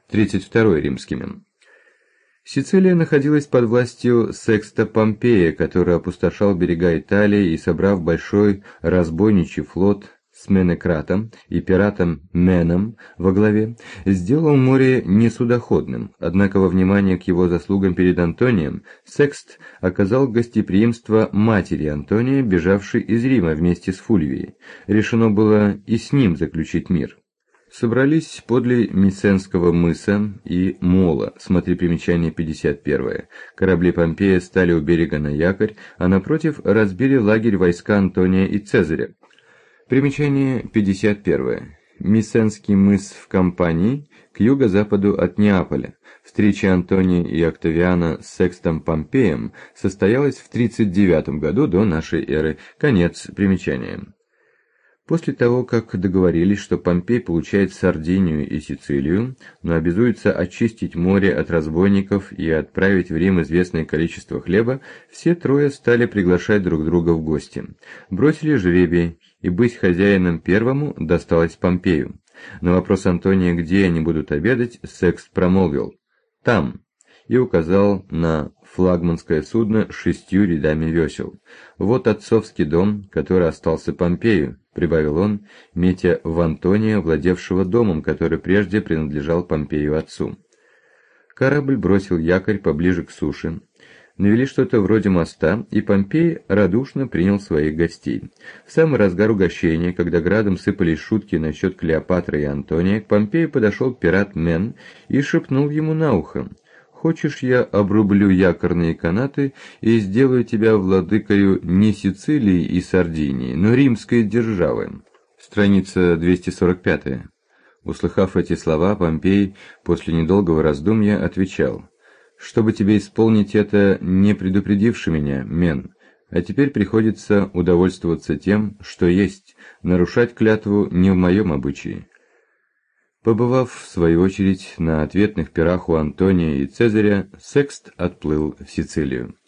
32 римскими. Сицилия находилась под властью Секста Помпея, который опустошал берега Италии и, собрав большой разбойничий флот с Менекратом и пиратом Меном во главе, сделал море несудоходным, однако во внимание к его заслугам перед Антонием Секст оказал гостеприимство матери Антония, бежавшей из Рима вместе с Фульвией. Решено было и с ним заключить мир. Собрались подле Миценского мыса и мола, смотри примечание 51. Корабли Помпея стали у берега на якорь, а напротив разбили лагерь войска Антония и Цезаря. Примечание 51. Миценский мыс в Кампании, к юго-западу от Неаполя. Встреча Антония и Октавиана с Секстом Помпеем состоялась в 39 году до нашей эры. Конец примечания. После того, как договорились, что Помпей получает Сардинию и Сицилию, но обязуется очистить море от разбойников и отправить в Рим известное количество хлеба, все трое стали приглашать друг друга в гости. Бросили жребий, и быть хозяином первому досталось Помпею. На вопрос Антония, где они будут обедать, Секст промолвил «Там», и указал на флагманское судно с 6 рядами весел. «Вот отцовский дом, который остался Помпею», — прибавил он, метя в Антония, владевшего домом, который прежде принадлежал Помпею отцу. Корабль бросил якорь поближе к суше. Навели что-то вроде моста, и Помпей радушно принял своих гостей. В самый разгар угощения, когда градом сыпались шутки насчет Клеопатры и Антония, к Помпею подошел пират Мен и шепнул ему на ухо: «Хочешь, я обрублю якорные канаты и сделаю тебя владыкою не Сицилии и Сардинии, но римской державы?» Страница 245. Услыхав эти слова, Помпей после недолгого раздумья отвечал: «Чтобы тебе исполнить это, не предупредивши меня, Мен, а теперь приходится удовольствоваться тем, что есть, нарушать клятву не в моем обычае». Побывав, в свою очередь, на ответных пирах у Антония и Цезаря, Секст отплыл в Сицилию.